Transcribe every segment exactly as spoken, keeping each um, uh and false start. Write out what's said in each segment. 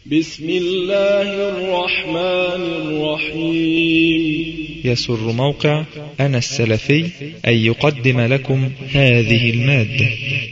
بسم الله الرحمن الرحيم. يسر موقع أنا السلفي أن يقدم لكم هذه المادة.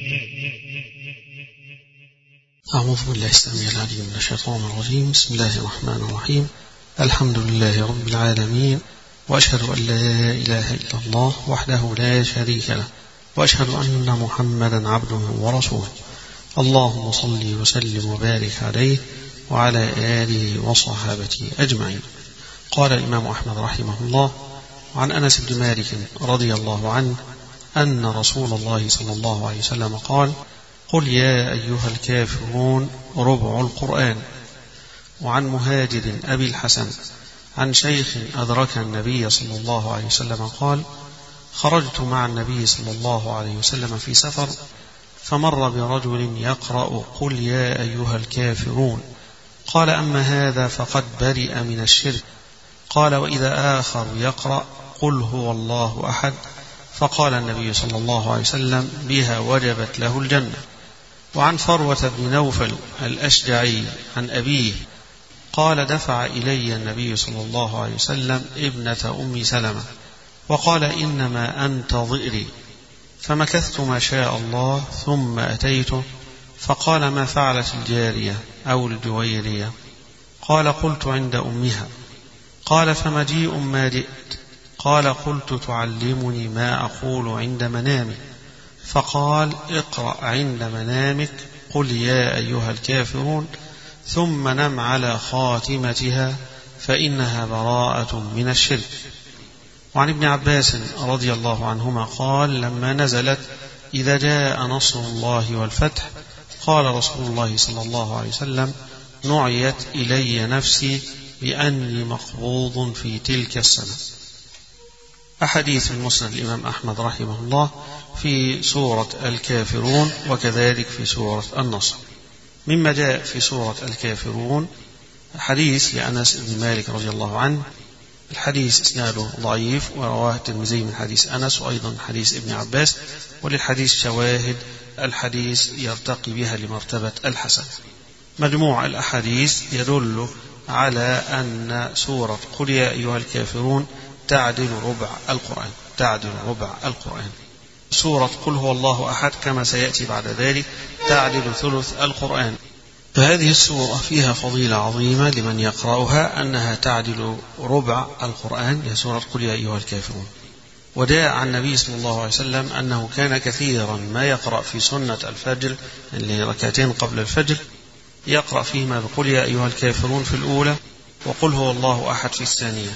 أعوذ بالله السميع العليم من الشيطان الرجيم. بسم الله الرحمن الرحيم. الحمد لله رب العالمين، وأشهد أن لا إله إلا الله وحده لا شريك له، وأشهد أن محمدا عبده ورسوله. اللهم صل وسلم وبارك عليه وعلى آله وصحابته أجمعين. قال الإمام أحمد رحمه الله: عن أنس بن مالك رضي الله عنه أن رسول الله صلى الله عليه وسلم قال: قل يا أيها الكافرون ربع القرآن. وعن مهاجر أبي الحسن عن شيخ أدرك النبي صلى الله عليه وسلم قال: خرجت مع النبي صلى الله عليه وسلم في سفر، فمر برجل يقرأ قل يا أيها الكافرون، قال: أما هذا فقد برئ من الشرك. قال: وإذا آخر يقرأ قل هو الله أحد، فقال النبي صلى الله عليه وسلم: بها وجبت له الجنة. وعن فروة بن نوفل الأشجعي عن أبيه قال: دفع إلي النبي صلى الله عليه وسلم ابنة أم سلمة وقال: إنما أنت ضئري. فمكثت ما شاء الله ثم أتيته فقال: ما فعلت الجارية أو الجويرية؟ قال: قلت عند أمها. قال: فمجيء ما جئت؟ قال: قلت تعلمني ما أقول عند منامي. فقال: اقرأ عند منامك قل يا أيها الكافرون، ثم نم على خاتمتها فإنها براءة من الشرك. وعن ابن عباس رضي الله عنهما قال: لما نزلت إذا جاء نصر الله والفتح، قال رسول الله صلى الله عليه وسلم: نعيت إلي نفسي بأني مقبوض في تلك السنة. أحاديث المسند الإمام أحمد رحمه الله في سورة الكافرون وكذلك في سورة النصر. مما جاء في سورة الكافرون حديث لأنس بن مالك رضي الله عنه. الحديث إسناده ضعيف، ورواه الترمذي من حديث أنس، وأيضا حديث ابن عباس، وللحديث شواهد الحديث يرتقي بها لمرتبة الحسن. مجموع الأحاديث يدل على أن سورة قل يا أيها الكافرون تعدل ربع القرآن، تعدل ربع القرآن. سورة قل هو الله أحد كما سيأتي بعد ذلك تعدل ثلث القرآن. فهذه السورة فيها فضيلة عظيمة لمن يقرأها، أنها تعدل ربع القرآن، هي سورة قل يا أيها الكافرون. وجاء عن النبي صلى الله عليه وسلم أنه كان كثيرا ما يقرأ في سنة الفجر، اللي ركعتين قبل الفجر، يقرأ فيهما بقل يا أيها الكافرون في الأولى وقل هو الله أحد في الثانية.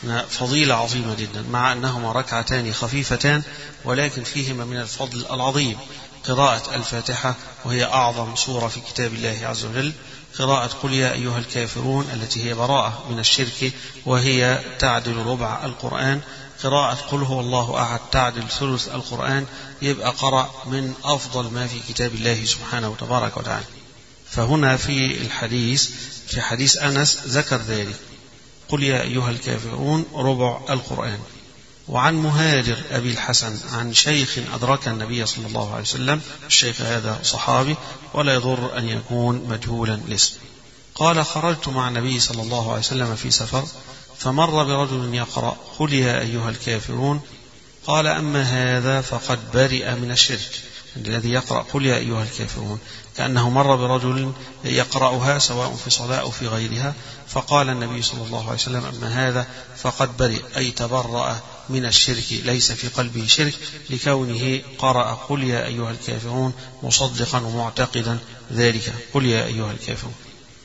فضيلة عظيمة جدا، مع أنهما ركعتان خفيفتان، ولكن فيهما من الفضل العظيم قراءة الفاتحة، وهي أعظم سورة في كتاب الله عز وجل، قراءة قل يا أيها الكافرون التي هي براءة من الشرك وهي تعدل ربع القرآن، قراءة قل هو الله أحد تعدل ثلث القرآن. يبقى قرأ من أفضل ما في كتاب الله سبحانه وتبارك وتعالى. فهنا في الحديث في حديث أنس ذكر ذلك، قل يا أيها الكافرون ربع القرآن. وعن مهاجر أبي الحسن عن شيخ أدرك النبي صلى الله عليه وسلم، الشيخ هذا صحابي ولا يضر أن يكون مجهولا الاسم، قال: خرجت مع النبي صلى الله عليه وسلم في سفر، فمر برجل يقرأ قل يا أيها الكافرون، قال: أما هذا فقد برئ من الشرك. الذي يقرأ قل يا أيها الكافرون كأنه مر برجل يقرأها سواء في صلاة أو في غيرها، فقال النبي صلى الله عليه وسلم: أما هذا فقد برئ، أي تبرأ من الشرك، ليس في قلبه شرك، لكونه قرأ قل يا أيها الكافرون مصدقا ومعتقدا ذلك، قل يا أيها الكافرون.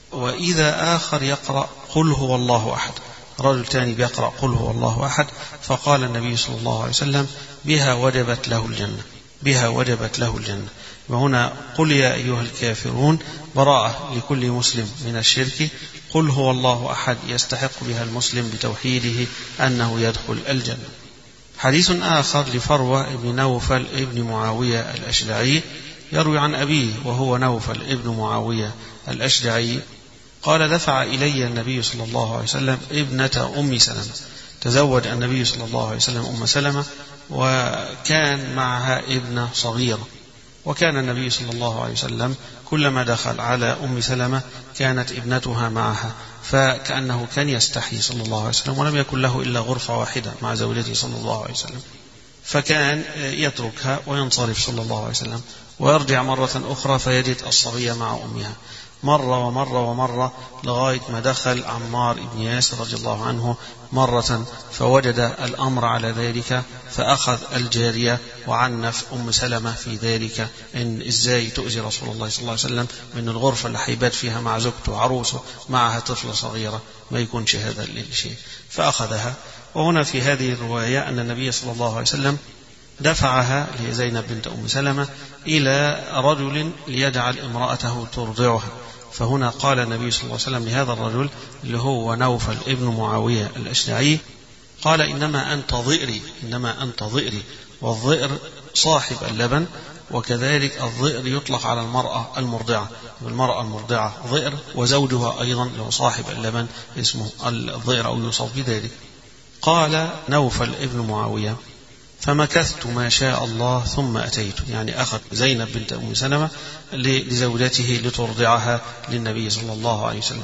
وإذا آخر يقرأ قل هو الله أحد، رجل تاني بيقرأ قل هو الله أحد، فقال النبي صلى الله عليه وسلم: بها وجبت له الجنة، بها وجبت له الجنة. وهنا قل يا أيها الكافرون براءة لكل مسلم من الشرك، قل هو الله أحد يستحق بها المسلم بتوحيده أنه يدخل الجنة. حديث آخر لفروة بن نوفل ابن معاوية الأشجعي يروي عن أبيه وهو نوفل ابن معاوية الأشجعي قال: دفع إلي النبي صلى الله عليه وسلم ابنة أم سلمة. تزوج النبي صلى الله عليه وسلم أم سلمة، وكان معها ابنة صغيرة، وكان النبي صلى الله عليه وسلم كلما دخل على أم سلمة كانت ابنتها معها، فكأنه كان يستحي صلى الله عليه وسلم، ولم يكن له إلا غرفة واحدة مع زوجته صلى الله عليه وسلم، فكان يتركها وينصرف صلى الله عليه وسلم ويرجع مرة أخرى فيجد الصبية مع أمها، مرة ومرة ومرة لغاية ما دخل عمار بن ياسر رضي الله عنه مرة فوجد الأمر على ذلك، فأخذ الجارية وعنف أم سلمة في ذلك، إن إزاي تؤذي رسول الله صلى الله عليه وسلم، من الغرفة اللي حيبات فيها مع زوجته وعروسه معها طفلة صغيرة ما يكونش هذا الشيء، فأخذها. وهنا في هذه الرواية أن النبي صلى الله عليه وسلم دفعها لزينب بنت أم سلمة إلى رجل ليجعل امرأته ترضعها، فهنا قال النبي صلى الله عليه وسلم لهذا الرجل اللي هو نوفل ابن معاوية الأشجعي، قال إنما أنت ضئري، إنما أنت ضئري، والضئر صاحب اللبن، وكذلك الضئر يطلق على المرأة المرضعة، المرأة المرضعة ضئر، وزوجها أيضا له صاحب اللبن اسمه الضئر أو يوصف بذلك. قال نوفل ابن معاوية فمكثت ما شاء الله ثم أتيت، يعني أخذ زينب بنت أم سلمة لزوجته لترضعها للنبي صلى الله عليه وسلم،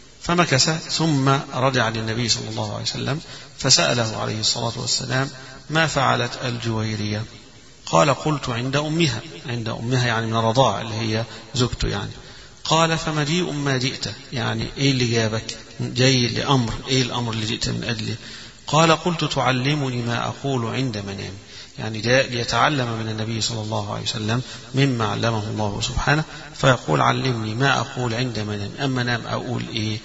فمكث ثم رجع للنبي صلى الله عليه وسلم فسأله عليه الصلاة والسلام ما فعلت الجويرية؟ قال قلت عند أمها، عند أمها يعني من الرضاع اللي هي زوجته يعني. قال فمجيء ما جئت، يعني إيه اللي جابك؟ جاي لأمر، إيه الأمر اللي جئت من أجله؟ قال قلت تعلمني ما أقول عند منام، يعني جاء ليتعلم من النبي صلى الله عليه وسلم مما علمه الله سبحانه، فيقول علمني ما أقول عند منام، أما نام أقول إيه؟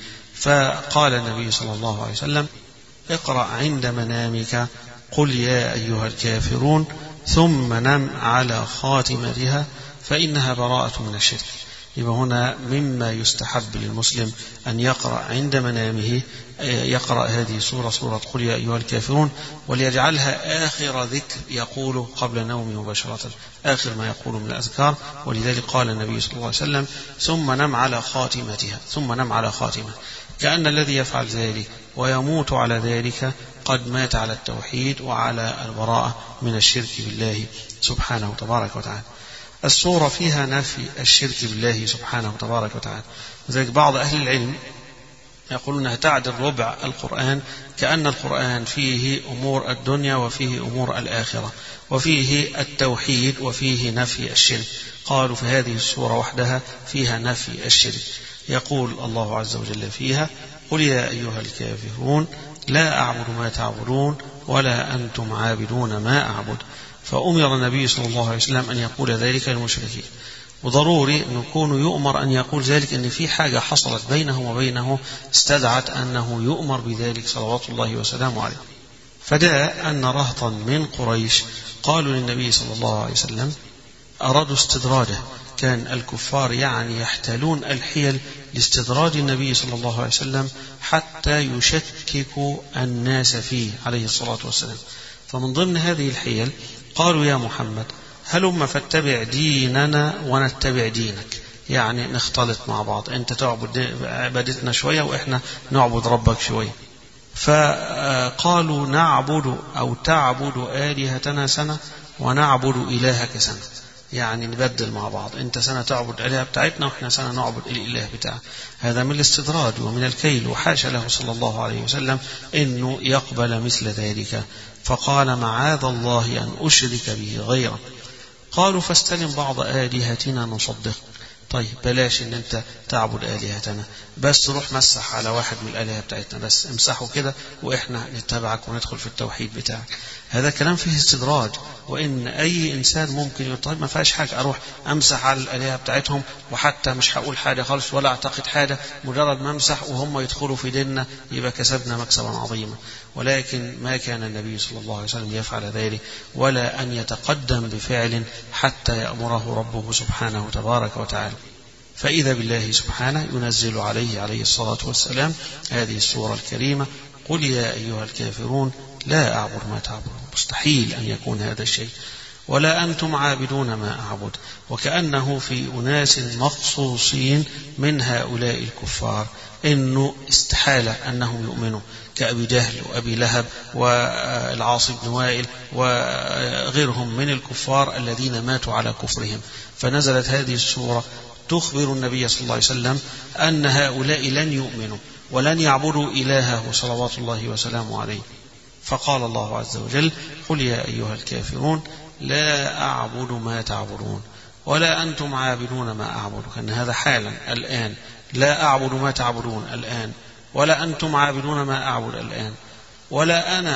فقال النبي صلى الله عليه وسلم اقرأ عند منامك قل يا أيها الكافرون ثم نم على خاتمتها فإنها براءة من الشرك. يبقى هنا مما يستحب للمسلم أن يقرأ عند منامه، يقرأ هذه سورة سورة قل يا أيها الكافرون، وليجعلها آخر ذكر يقوله قبل نومه مباشرة، آخر ما يقول من الأذكار. ولذلك قال النبي صلى الله عليه وسلم ثم نم على خاتمتها، ثم نم على خاتمة، كأن الذي يفعل ذلك ويموت على ذلك قد مات على التوحيد وعلى البراءة من الشرك بالله سبحانه تبارك وتعالى. السورة فيها نفي الشرك بالله سبحانه تبارك وتعالى، لذلك بعض أهل العلم يقولون أنها تعدل ربع القرآن، كأن القرآن فيه أمور الدنيا وفيه أمور الآخرة، وفيه التوحيد وفيه نفي الشرك. قالوا في هذه السورة وحدها فيها نفي الشرك، يقول الله عز وجل فيها قل يا أيها الكافرون لا أعبد ما تعبدون ولا أنتم عابدون ما أعبد، فأمر النبي صلى الله عليه وسلم أن يقول ذلك للمشركين، وضروري أن يكون يؤمر أن يقول ذلك، أن في حاجة حصلت بينه وبينه استدعت أنه يؤمر بذلك صلوات الله وسلامه عليه. فجاء أن رهطا من قريش قالوا للنبي صلى الله عليه وسلم أرادوا استدراجه، كان الكفار يعني يحتالون الحيل لاستدراج النبي صلى الله عليه وسلم حتى يشككوا الناس فيه عليه الصلاة والسلام. فمن ضمن هذه الحيل قالوا يا محمد هلما فاتبع ديننا ونتبع دينك، يعني نختلط مع بعض، أنت تعبد عبادتنا شوية وإحنا نعبد ربك شوية. فقالوا نعبد أو تعبد آلهتنا سنة ونعبد إلهك سنة، يعني نبدل مع بعض، أنت سنة تعبد الآلهة بتاعتنا وإحنا سنة نعبد الإله بتاعك. هذا من الاستدراج ومن الكيل، وحاشا له صلى الله عليه وسلم إنه يقبل مثل ذلك، فقال معاذ الله أن أشرك به غيره. قالوا فاستلم بعض آلهتنا نصدق، طيب بلاش ان انت تعبد آلهتنا، بس روح مسح على واحد من الآلهة بتاعتنا، بس امسحه كده واحنا نتبعك وندخل في التوحيد بتاعك. هذا كلام فيه استدراج، وان اي انسان ممكن يطيب ما فيهاش حاجة اروح امسح على الآلهة بتاعتهم وحتى مش هقول حاجة خالص ولا اعتقد حاجة، مجرد ما امسح وهم يدخلوا في ديننا يبقى كسبنا مكسبا عظيما. ولكن ما كان النبي صلى الله عليه وسلم يفعل ذلك، ولا أن يتقدم بفعل حتى يأمره ربه سبحانه تبارك وتعالى. فإذا بالله سبحانه ينزل عليه عليه الصلاة والسلام هذه السورة الكريمة قل يا أيها الكافرون لا أعبد ما تعبدون، مستحيل أن يكون هذا الشيء. ولا أنتم عابدون ما أعبد، وكأنه في أناس مخصوصين من هؤلاء الكفار إنه استحالة أنهم يؤمنوا، كأبي جهل وأبي لهب والعاص بن وائل وغيرهم من الكفار الذين ماتوا على كفرهم. فنزلت هذه السورة تخبر النبي صلى الله عليه وسلم أن هؤلاء لن يؤمنوا ولن يعبدوا إلهه صلوات الله وسلامه عليه. فقال الله عز وجل: قل يا أيها الكافرون لا أعبد ما تعبدون ولا أنتم عابدون ما أعبد. كان هذا حالا الآن، لا أعبد ما تعبدون الآن، ولا أنتم عابدون ما أعبد الآن، ولا أنا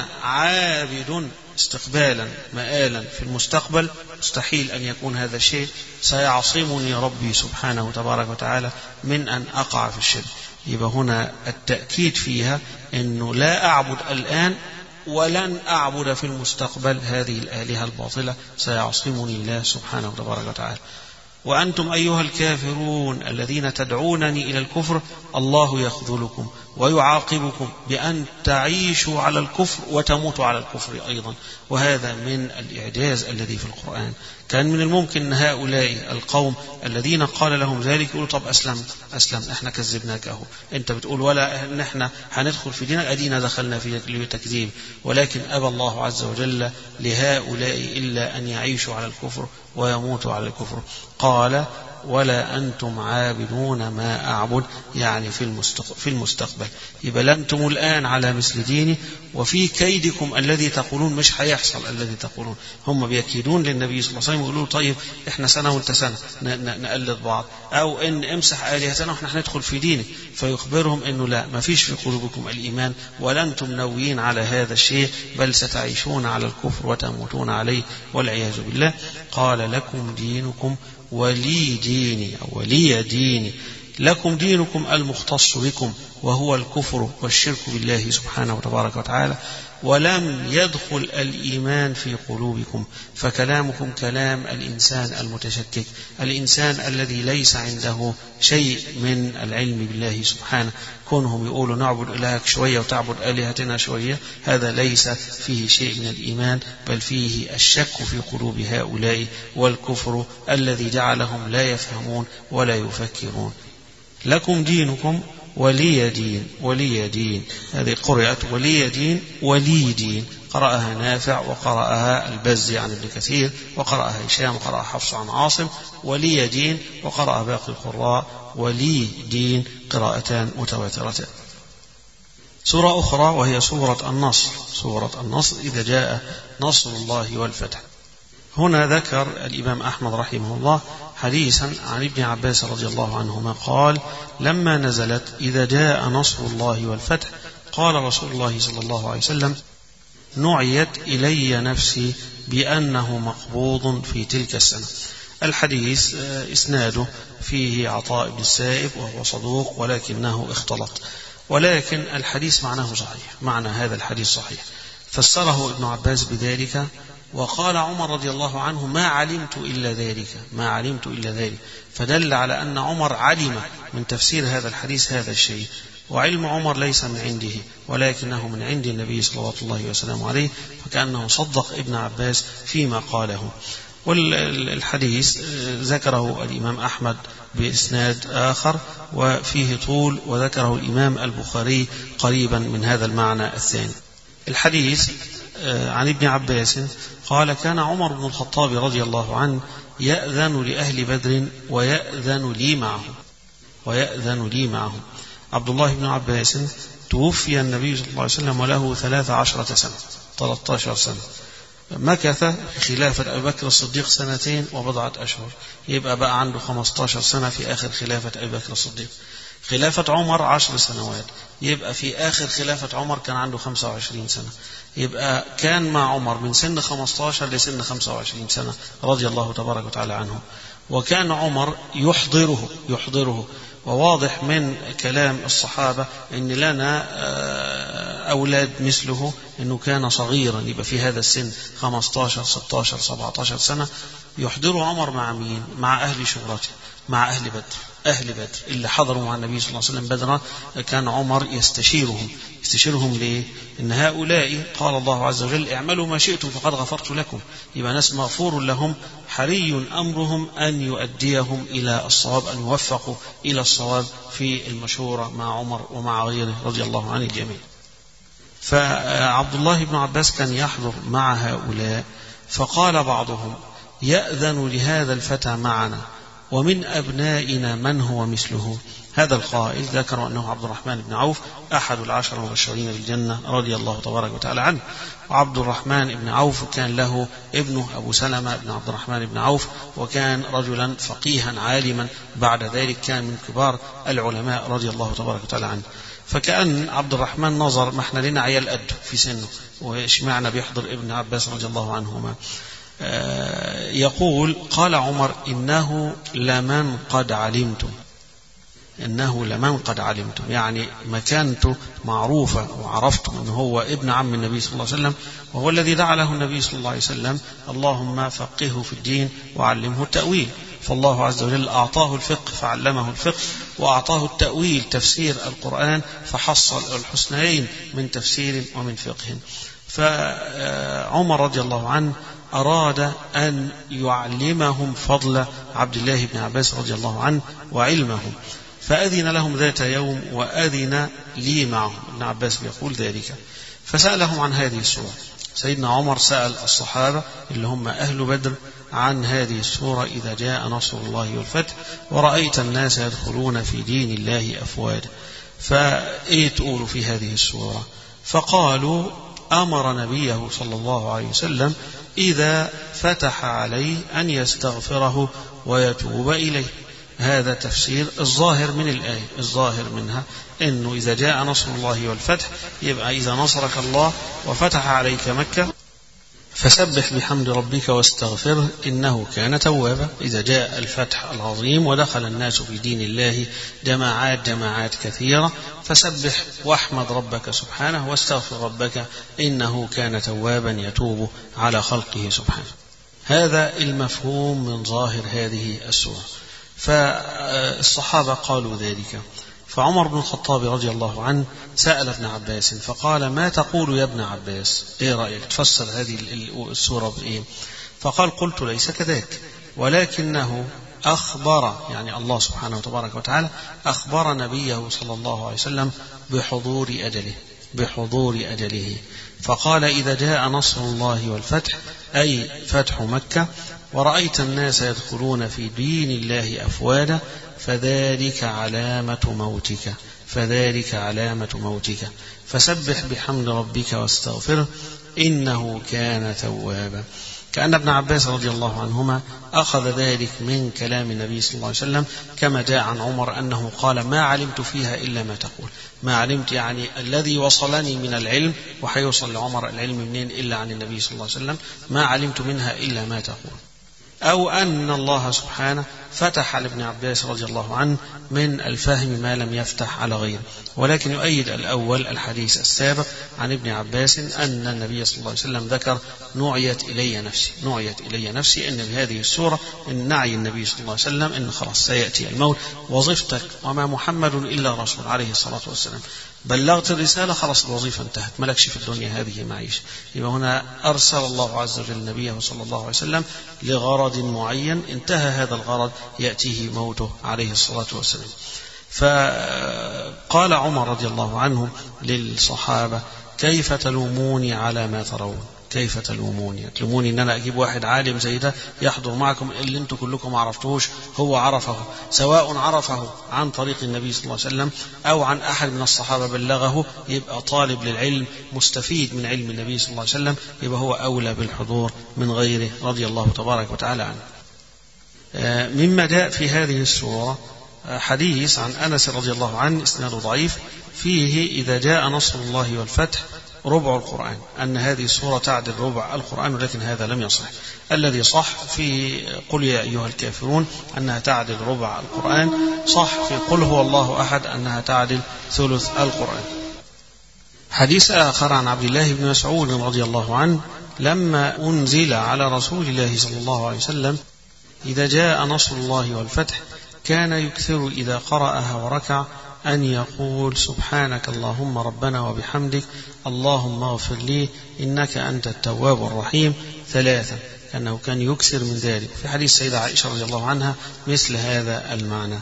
عابد استقبالا مآلا في المستقبل. مستحيل أن يكون هذا الشيء. سيعصمني ربي سبحانه تبارك وتعالى من أن أقع في الشرك. يبقى هنا التأكيد فيها أنه لا أعبد الآن ولن أعبد في المستقبل هذه الآلهة الباطلة، سيعصمني الله سبحانه تبارك وتعالى. وأنتم أيها الكافرون الذين تدعونني إلى الكفر الله يخذلكم ويعاقبكم بأن تعيشوا على الكفر وتموتوا على الكفر أيضا. وهذا من الإعجاز الذي في القرآن. كان من الممكن أن هؤلاء القوم الذين قال لهم ذلك يقولوا: طب أسلم أسلم إحنا كذبناك أهو، أنت بتقول ولا إن إحنا هندخل في دينك، أدينا دخلنا في تكذيب. ولكن أبى الله عز وجل لهؤلاء إلا أن يعيشوا على الكفر ويموتوا على الكفر. قال: ولا أنتم عابدون ما أعبد، يعني في المستقبل. يبقى أنتم الآن على مثل ديني، وفي كيدكم الذي تقولون مش هيحصل الذي تقولون. هم بيكيدون للنبي صلى الله عليه وسلم ويقولوا: طيب إحنا سنة وانت سنة نقلد بعض، أو إن امسح آلهتنا وإحنا هندخل في دينك. فيخبرهم إنه لا، ما فيش في قلوبكم الإيمان ولنتم ناويين على هذا الشيء، بل ستعيشون على الكفر وتموتون عليه والعياذ بالله. قال: لكم دينكم ولي ديني أو ولي ديني. لكم دينكم المختص بكم وهو الكفر والشرك بالله سبحانه وتبارك وتعالى، ولم يدخل الإيمان في قلوبكم، فكلامكم كلام الإنسان المتشكك، الإنسان الذي ليس عنده شيء من العلم بالله سبحانه. كونهم يقولوا نعبد إلهك شوية وتعبد آلهتنا شوية، هذا ليس فيه شيء من الإيمان، بل فيه الشك في قلوب هؤلاء والكفر الذي جعلهم لا يفهمون ولا يفكرون. لكم دينكم ولي دين. ولي دين هذه قرأت ولي دين ولي دين، قرأها نافع وقرأها البزي عن ابن كثير وقرأها هشام وقرأها حفص عن عاصم. ولي دين، وقرأ باقي القراء ولي دين، قراءتان متواترتان. سورة أخرى وهي سورة النصر. سورة النصر إذا جاء نصر الله والفتح. هنا ذكر الإمام أحمد رحمه الله حديثا عن ابن عباس رضي الله عنهما قال: لما نزلت إذا جاء نصر الله والفتح قال رسول الله صلى الله عليه وسلم: نعيت إلي نفسي بأنه مقبوض في تلك السنة. الحديث إسناده فيه عطاء بن السائب وهو صدوق ولكنه اختلط، ولكن الحديث معناه صحيح، معنى هذا الحديث صحيح. فسره ابن عباس بذلك، وقال عمر رضي الله عنه: ما علمت إلا ذلك، ما علمت إلا ذلك. فدل على أن عمر علم من تفسير هذا الحديث هذا الشيء، وعلم عمر ليس من عنده ولكنه من عند النبي صلى الله عليه وسلم عليه، فكأنه صدق ابن عباس فيما قاله. والحديث ذكره الإمام أحمد بإسناد آخر وفيه طول، وذكره الإمام البخاري قريبا من هذا المعنى الثاني. الحديث عن ابن عباس قال: كان عمر بن الخطاب رضي الله عنه يأذن لأهل بدر ويأذن لي معهم ويأذن لي معهم. عبد الله بن عباس توفي النبي صلى الله عليه وسلم وله ثلاث عشرة سنة، ثلاثة عشر سنة. مكث في خلافة أبي بكر الصديق سنتين وبضعة أشهر، يبقى بقى عنده خمسة عشر سنة في آخر خلافة أبي بكر الصديق. خلافة عمر عشر سنوات، يبقى في آخر خلافة عمر كان عنده خمسة وعشرين سنة، يبقى كان مع عمر من سن خمسة عشر لسن خمسة وعشرين سنة رضي الله تبارك وتعالى عنه. وكان عمر يحضره يحضره وواضح من كلام الصحابة أن لنا أولاد مثله، أنه كان صغيرا، يبقى في هذا السن خمسة عشر ستة عشر سبعة عشر سنة. يحضر عمر مع مين؟ مع أهل شورته، مع أهل بدر. أهل بدر اللي حضروا مع النبي صلى الله عليه وسلم بدرا، كان عمر يستشيرهم يستشيرهم ليه؟ إن هؤلاء قال الله عز وجل اعملوا ما شئتم فقد غفرت لكم، يبقى ناس مغفور لهم، حري أمرهم أن يؤديهم إلى الصواب، أن يوفقوا إلى الصواب في المشورة مع عمر ومع غيره رضي الله عن الجميع. فعبد الله بن عباس كان يحضر مع هؤلاء، فقال بعضهم يأذن لهذا الفتى معنا ومن أبنائنا من هو مثله. هذا القائل ذكر أنه عبد الرحمن بن عوف أحد العشر المبشرين بالجنة رضي الله تبارك وتعالى عنه. وعبد الرحمن بن عوف كان له ابنه أبو سلمة بن عبد الرحمن بن عوف، وكان رجلا فقيها عالما، بعد ذلك كان من كبار العلماء رضي الله تبارك وتعالى عنه. فكأن عبد الرحمن نظر ما احنا لنا عيال قد في سنه، وإيش معنى بيحضر ابن عباس رضي الله عنهما. آه يقول قال عمر إنه لمن قد علمتم، إنه لمن قد علمتم، يعني مكانته معروفة وعرفتم أنه هو ابن عم النبي صلى الله عليه وسلم، وهو الذي دعا له النبي صلى الله عليه وسلم اللهم فقهه في الدين وعلمه التأويل. فالله عز وجل أعطاه الفقه فعلمه الفقه، وأعطاه التأويل تفسير القرآن فحصل الحسنين من تفسير ومن فقه. فعمر رضي الله عنه أراد أن يعلمهم فضل عبد الله بن عباس رضي الله عنه وعلمهم، فأذن لهم ذات يوم وأذن لي معهم. ابن عباس بيقول ذلك، فسألهم عن هذه السورة. سيدنا عمر سأل الصحابة اللي هم أهل بدر عن هذه السورة إذا جاء نصر الله والفتح ورأيت الناس يدخلون في دين الله أفواجا، فإيه تقولوا في هذه السورة؟ فقالوا أمر نبيه صلى الله عليه وسلم إذا فتح عليه أن يستغفره ويتوب إليه. هذا تفسير الظاهر من الآية، الظاهر منها أنه إذا جاء نصر الله والفتح يبقى إذا نصرك الله وفتح عليك مكة فسبح بحمد ربك واستغفره إنه كان توابا. إذا جاء الفتح العظيم ودخل الناس في دين الله جماعات جماعات كثيرة فسبح واحمد ربك سبحانه واستغفر ربك إنه كان توابا يتوب على خلقه سبحانه. هذا المفهوم من ظاهر هذه السورة. فالصحابة قالوا ذلك، فعمر بن الخطاب رضي الله عنه سأل ابن عباس فقال ما تقول يا ابن عباس، ايه رأيك تفسر هذه السورة بإيه؟ فقال قلت ليس كذلك، ولكنه أخبر، يعني الله سبحانه وتبارك وتعالى أخبر نبيه صلى الله عليه وسلم بحضور أجله بحضور أجله فقال إذا جاء نصر الله والفتح أي فتح مكة ورأيت الناس يدخلون في دين الله أفواجا فذلك علامة موتك فذلك علامة موتك فسبح بحمد ربك واستغفره إنه كان توابا. كأن ابن عباس رضي الله عنهما أخذ ذلك من كلام النبي صلى الله عليه وسلم، كما جاء عن عمر أنه قال ما علمت فيها إلا ما تقول. ما علمت يعني الذي وصلني من العلم، وحيوصل لعمر العلم منين إلا عن النبي صلى الله عليه وسلم، ما علمت منها إلا ما تقول. أو أن الله سبحانه فتح على ابن عباس رضي الله عنه من الفهم ما لم يفتح على غيره. ولكن يؤيد الأول الحديث السابق عن ابن عباس أن النبي صلى الله عليه وسلم ذكر نعيت إلي نفسي نعيت إلي نفسي أن بهذه السورة إن نعي النبي صلى الله عليه وسلم إن خلاص سيأتي الموت، وظيفتك وما محمد إلا رسول عليه الصلاة والسلام، بلغت الرسالة خلاص الوظيفة انتهت، ملكش في الدنيا هذه معيشة. يبقى هنا أرسل الله عز وجل نبيه صلى الله عليه وسلم لغرض معين، انتهى هذا الغرض يأتيه موته عليه الصلاة والسلام. فقال عمر رضي الله عنه للصحابة كيف تلوموني على ما ترون؟ كيف تلوموني تلوموني ان انا اجيب واحد عالم زي ده يحضر معكم اللي انتم كلكم ما عرفتوش، هو عرفه، سواء عرفه عن طريق النبي صلى الله عليه وسلم او عن احد من الصحابه بلغه، يبقى طالب للعلم مستفيد من علم النبي صلى الله عليه وسلم، يبقى هو اولى بالحضور من غيره رضي الله تبارك وتعالى عنه. مما جاء في هذه السورة حديث عن أنس رضي الله عنه اسناده ضعيف فيه إذا جاء نصر الله والفتح ربع القرآن، أن هذه السورة تعدل ربع القرآن، ولكن هذا لم يصح. الذي صح في قل يا أيها الكافرون أنها تعدل ربع القرآن، صح في قل هو الله أحد أنها تعدل ثلث القرآن. حديث آخر عن عبد الله بن مسعود رضي الله عنه لما أنزل على رسول الله صلى الله عليه وسلم إذا جاء نصر الله والفتح كان يكثر إذا قرأها وركع أن يقول سبحانك اللهم ربنا وبحمدك اللهم اغفر لي إنك أنت التواب الرحيم ثلاثا، كأنه كان يكثر من ذلك. في حديث السيدة عائشة رضي الله عنها مثل هذا المعنى.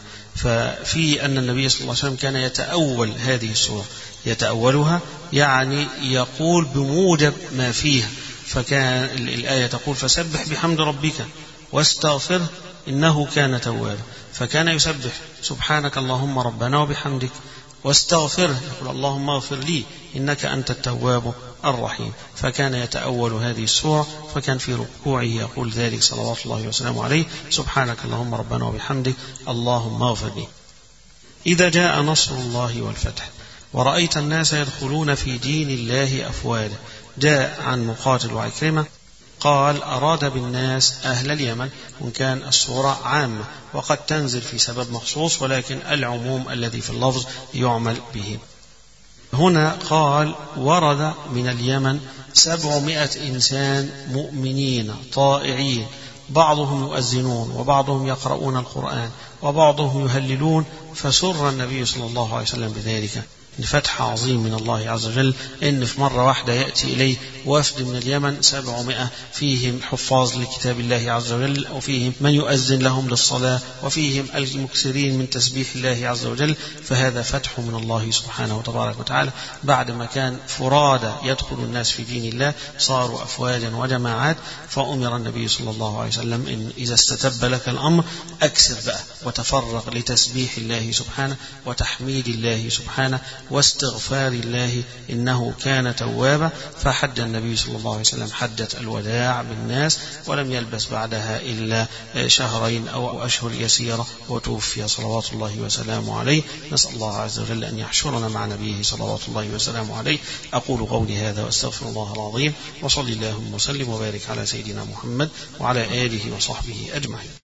ففي أن النبي صلى الله عليه وسلم كان يتأول هذه السورة، يتأولها يعني يقول بموجب ما فيها. فكان الآية تقول فسبح بحمد ربك واستغفره إنه كان توابا، فكان يسبح سبحانك اللهم ربنا وبحمدك واستغفره، يقول اللهم اغفر لي إنك أنت التواب الرحيم. فكان يتأول هذه السورة، فكان في ركوعه يقول ذلك صلوات الله وسلامه عليه سبحانك اللهم ربنا وبحمدك اللهم اغفر لي. إذا جاء نصر الله والفتح ورأيت الناس يدخلون في دين الله أفواجا. جاء عن مقاتل وعكرمة قال أراد بالناس أهل اليمن، وإن كان السورة عامة وقد تنزل في سبب مخصوص، ولكن العموم الذي في اللفظ يعمل به. هنا قال ورد من اليمن سبعمائة إنسان مؤمنين طائعين، بعضهم يؤذنون وبعضهم يقرؤون القرآن وبعضهم يهللون، فسر النبي صلى الله عليه وسلم بذلك. فتح عظيم من الله عز وجل إن في مرة واحدة يأتي إليه وفد من اليمن سبعمائة، فيهم حفاظ لكتاب الله عز وجل، وفيهم من يؤذن لهم للصلاة، وفيهم المكثرين من تسبيح الله عز وجل. فهذا فتح من الله سبحانه وتبارك وتعالى. بعد ما كان فرادى يدخل الناس في دين الله صاروا أفواجا وجماعات. فأمر النبي صلى الله عليه وسلم إن إذا استتب لك الأمر أكثر بقى وتفرغ لتسبيح الله سبحانه وتحميد الله سبحانه واستغفار الله إنه كان توابا. فحج النبي صلى الله عليه وسلم حجة الوداع بالناس، ولم يلبس بعدها إلا شهرين أو أشهر يسيرة وتوفي صلوات الله وسلامه عليه. نسأل الله عز وجل أن يحشرنا مع نبيه صلوات الله وسلامه عليه. أقول قولي هذا وأستغفر الله العظيم، وصلي اللهم وسلم وبارك على سيدنا محمد وعلى آله وصحبه أجمعين.